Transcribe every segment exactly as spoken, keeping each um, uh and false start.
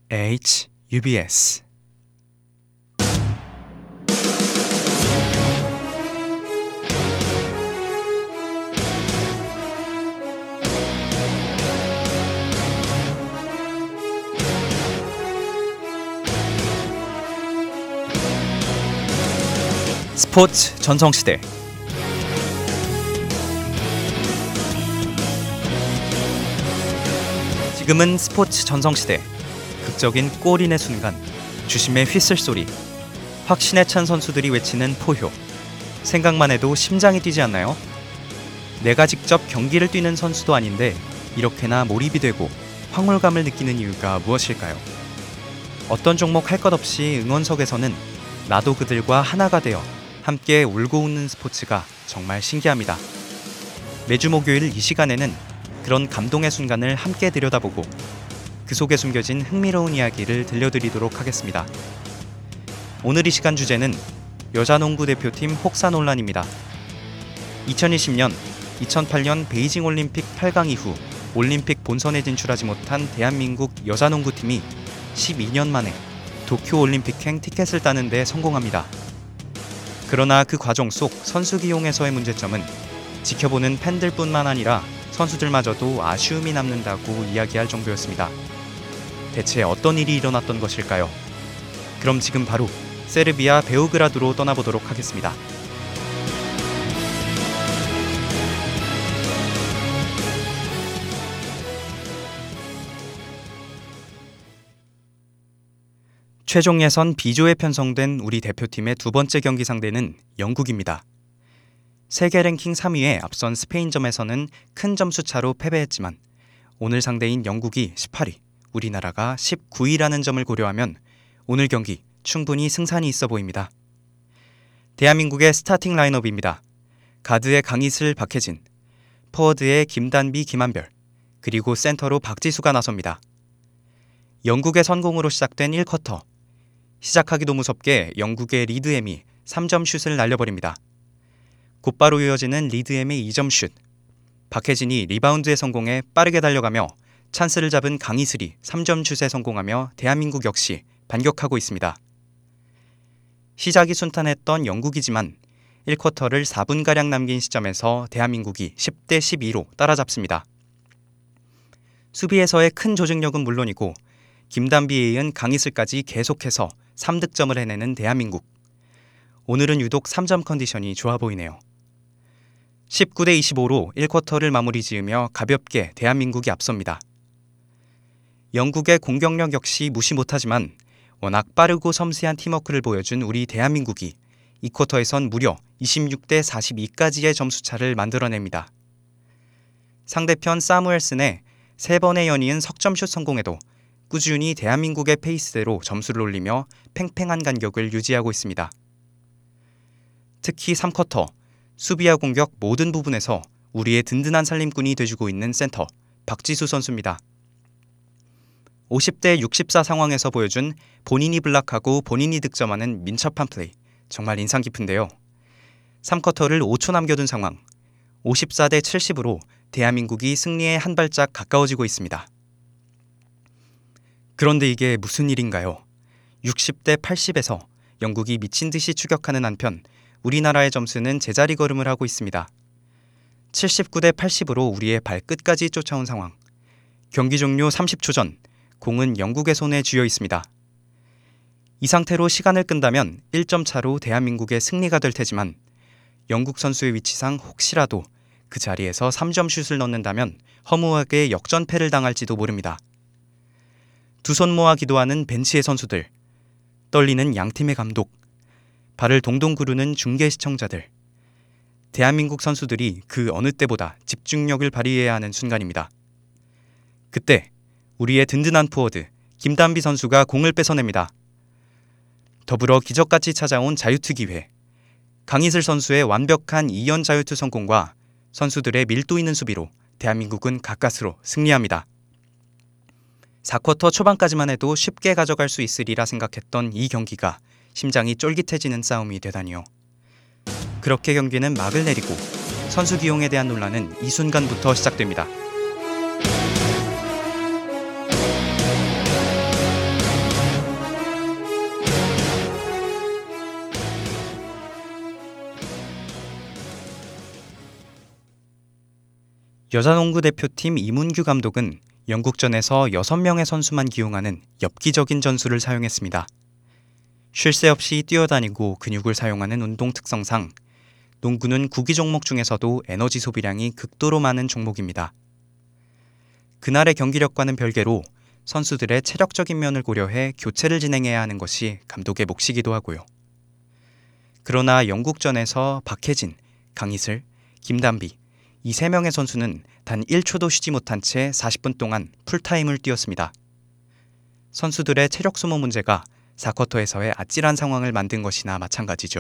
에이치 유비에스 스포츠 전성시대. 지금은 스포츠 전성시대. 극적인 골인의 순간, 주심의 휘슬 소리, 확신에 찬 선수들이 외치는 포효. 생각만 해도 심장이 뛰지 않나요? 내가 직접 경기를 뛰는 선수도 아닌데 이렇게나 몰입이 되고 황홀감을 느끼는 이유가 무엇일까요? 어떤 종목 할 것 없이 응원석에서는 나도 그들과 하나가 되어 함께 울고 웃는 스포츠가 정말 신기합니다. 매주 목요일 이 시간에는 그런 감동의 순간을 함께 들여다보고 그 속에 숨겨진 흥미로운 이야기를 들려드리도록 하겠습니다. 오늘 이 시간 주제는 여자농구 대표팀 혹사 논란입니다. 이천이십 년, 이천팔 년 베이징 올림픽 팔 강 이후 올림픽 본선에 진출하지 못한 대한민국 여자농구팀이 십이 년 만에 도쿄 올림픽행 티켓을 따는 데 성공합니다. 그러나 그 과정 속 선수 기용에서의 문제점은 지켜보는 팬들뿐만 아니라 선수들마저도 아쉬움이 남는다고 이야기할 정도였습니다. 대체 어떤 일이 일어났던 것일까요? 그럼 지금 바로 세르비아 베오그라드로 떠나보도록 하겠습니다. 최종 예선 B조에 편성된 우리 대표팀의 두 번째 경기 상대는 영국입니다. 세계 랭킹 삼 위에 앞선 스페인점에서는 큰 점수 차로 패배했지만 오늘 상대인 영국이 십팔 위, 우리나라가 십구 위라는 점을 고려하면 오늘 경기 충분히 승산이 있어 보입니다. 대한민국의 스타팅 라인업입니다. 가드의 강희슬, 박혜진, 포워드의 김단비, 김한별, 그리고 센터로 박지수가 나섭니다. 영국의 선공으로 시작된 일 쿼터. 시작하기도 무섭게 영국의 리드엠이 삼 점 슛을 날려버립니다. 곧바로 이어지는 리드엠의 이 점 슛. 박혜진이 리바운드에 성공해 빠르게 달려가며 찬스를 잡은 강희슬이 삼 점 슛에 성공하며 대한민국 역시 반격하고 있습니다. 시작이 순탄했던 영국이지만 일 쿼터를 사 분가량 남긴 시점에서 대한민국이 십 대 십이로 따라잡습니다. 수비에서의 큰 조직력은 물론이고 김단비에 이은 강희슬까지 계속해서 삼 득점을 해내는 대한민국. 오늘은 유독 삼 점 컨디션이 좋아 보이네요. 십구 대 이십오로 일 쿼터를 마무리 지으며 가볍게 대한민국이 앞섭니다. 영국의 공격력 역시 무시 못하지만 워낙 빠르고 섬세한 팀워크를 보여준 우리 대한민국이 이 쿼터에선 무려 이십육 대 사십이까지의 점수차를 만들어냅니다. 상대편 사무엘슨의 세 번의 연이은 석점슛 성공에도 꾸준히 대한민국의 페이스대로 점수를 올리며 팽팽한 간격을 유지하고 있습니다. 특히 삼 쿼터, 수비와 공격 모든 부분에서 우리의 든든한 살림꾼이 돼주고 있는 센터 박지수 선수입니다. 오십 대 육십사 상황에서 보여준 본인이 블락하고 본인이 득점하는 민첩한 플레이, 정말 인상 깊은데요. 삼 쿼터를 오 초 남겨둔 상황, 오십사 대 칠십으로 대한민국이 승리에 한 발짝 가까워지고 있습니다. 그런데 이게 무슨 일인가요? 육십 대 팔십에서 영국이 미친 듯이 추격하는 한편 우리나라의 점수는 제자리 걸음을 하고 있습니다. 칠십구 대 팔십으로 우리의 발끝까지 쫓아온 상황. 경기 종료 삼십 초 전 공은 영국의 손에 쥐어 있습니다. 이 상태로 시간을 끈다면 일 점 차로 대한민국의 승리가 될 테지만 영국 선수의 위치상 혹시라도 그 자리에서 삼 점 슛을 넣는다면 허무하게 역전패를 당할지도 모릅니다. 두 손 모아 기도하는 벤치의 선수들, 떨리는 양팀의 감독, 발을 동동 구르는 중계 시청자들. 대한민국 선수들이 그 어느 때보다 집중력을 발휘해야 하는 순간입니다. 그때 우리의 든든한 포워드 김단비 선수가 공을 뺏어냅니다. 더불어 기적같이 찾아온 자유투 기회. 강희슬 선수의 완벽한 이 연 자유투 성공과 선수들의 밀도 있는 수비로 대한민국은 가까스로 승리합니다. 사 쿼터 초반까지만 해도 쉽게 가져갈 수 있으리라 생각했던 이 경기가 심장이 쫄깃해지는 싸움이 되다니요. 그렇게 경기는 막을 내리고 선수 기용에 대한 논란은 이 순간부터 시작됩니다. 여자농구 대표팀 이문규 감독은 영국전에서 여섯 명의 선수만 기용하는 엽기적인 전술을 사용했습니다. 쉴 새 없이 뛰어다니고 근육을 사용하는 운동 특성상 농구는 구기 종목 중에서도 에너지 소비량이 극도로 많은 종목입니다. 그날의 경기력과는 별개로 선수들의 체력적인 면을 고려해 교체를 진행해야 하는 것이 감독의 몫이기도 하고요. 그러나 영국전에서 박혜진, 강희슬, 김단비 이 세 명의 선수는 단 일 초도 쉬지 못한 채 사십 분 동안 풀타임을 뛰었습니다. 선수들의 체력 소모 문제가 사 쿼터에서의 아찔한 상황을 만든 것이나 마찬가지죠.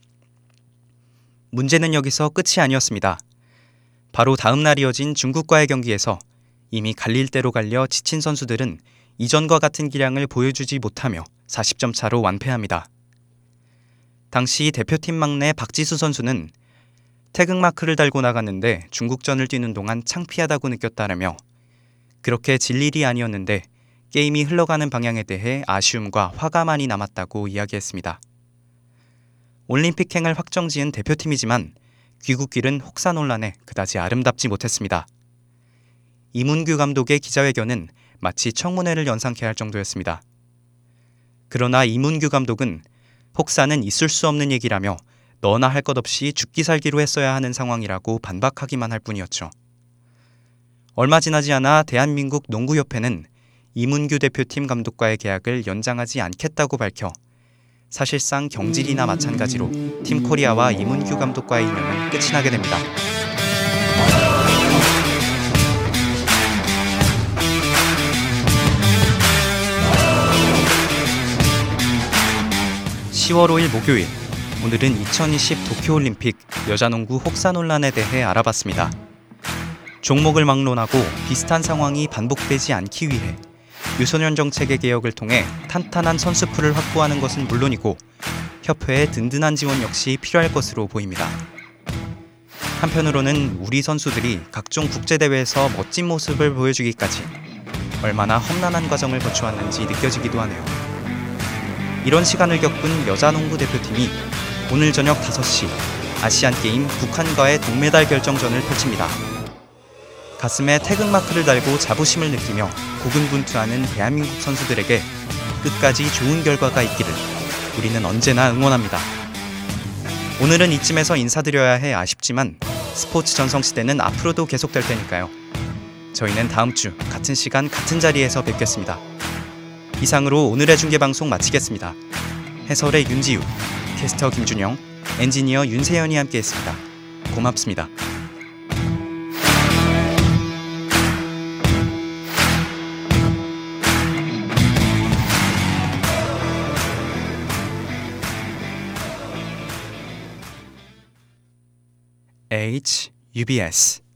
문제는 여기서 끝이 아니었습니다. 바로 다음 날 이어진 중국과의 경기에서 이미 갈릴 대로 갈려 지친 선수들은 이전과 같은 기량을 보여주지 못하며 사십 점 차로 완패합니다. 당시 대표팀 막내 박지수 선수는 태극마크를 달고 나갔는데 중국전을 뛰는 동안 창피하다고 느꼈다라며 그렇게 질 일이 아니었는데 게임이 흘러가는 방향에 대해 아쉬움과 화가 많이 남았다고 이야기했습니다. 올림픽행을 확정지은 대표팀이지만 귀국길은 혹사 논란에 그다지 아름답지 못했습니다. 이문규 감독의 기자회견은 마치 청문회를 연상케 할 정도였습니다. 그러나 이문규 감독은 혹사는 있을 수 없는 얘기라며 너나 할 것 없이 죽기 살기로 했어야 하는 상황이라고 반박하기만 할 뿐이었죠. 얼마 지나지 않아 대한민국 농구협회는 이문규 대표팀 감독과의 계약을 연장하지 않겠다고 밝혀 사실상 경질이나 마찬가지로 팀 코리아와 이문규 감독과의 인연은 끝이 나게 됩니다. 시월 오일 목요일, 오늘은 이천이십 도쿄올림픽 여자농구 혹사 논란에 대해 알아봤습니다. 종목을 막론하고 비슷한 상황이 반복되지 않기 위해 유소년 정책의 개혁을 통해 탄탄한 선수풀을 확보하는 것은 물론이고 협회의 든든한 지원 역시 필요할 것으로 보입니다. 한편으로는 우리 선수들이 각종 국제대회에서 멋진 모습을 보여주기까지 얼마나 험난한 과정을 거쳐왔는지 느껴지기도 하네요. 이런 시간을 겪은 여자농구 대표팀이 오늘 저녁 다섯 시 아시안게임 북한과의 동메달 결정전을 펼칩니다. 가슴에 태극마크를 달고 자부심을 느끼며 고군분투하는 대한민국 선수들에게 끝까지 좋은 결과가 있기를 우리는 언제나 응원합니다. 오늘은 이쯤에서 인사드려야 해 아쉽지만 스포츠 전성시대는 앞으로도 계속될 테니까요. 저희는 다음 주 같은 시간 같은 자리에서 뵙겠습니다. 이상으로 오늘의 중계방송 마치겠습니다. 해설의 윤지우, 캐스터 김준영, 엔지니어 윤세연이 함께했습니다. 고맙습니다. H, 유비에스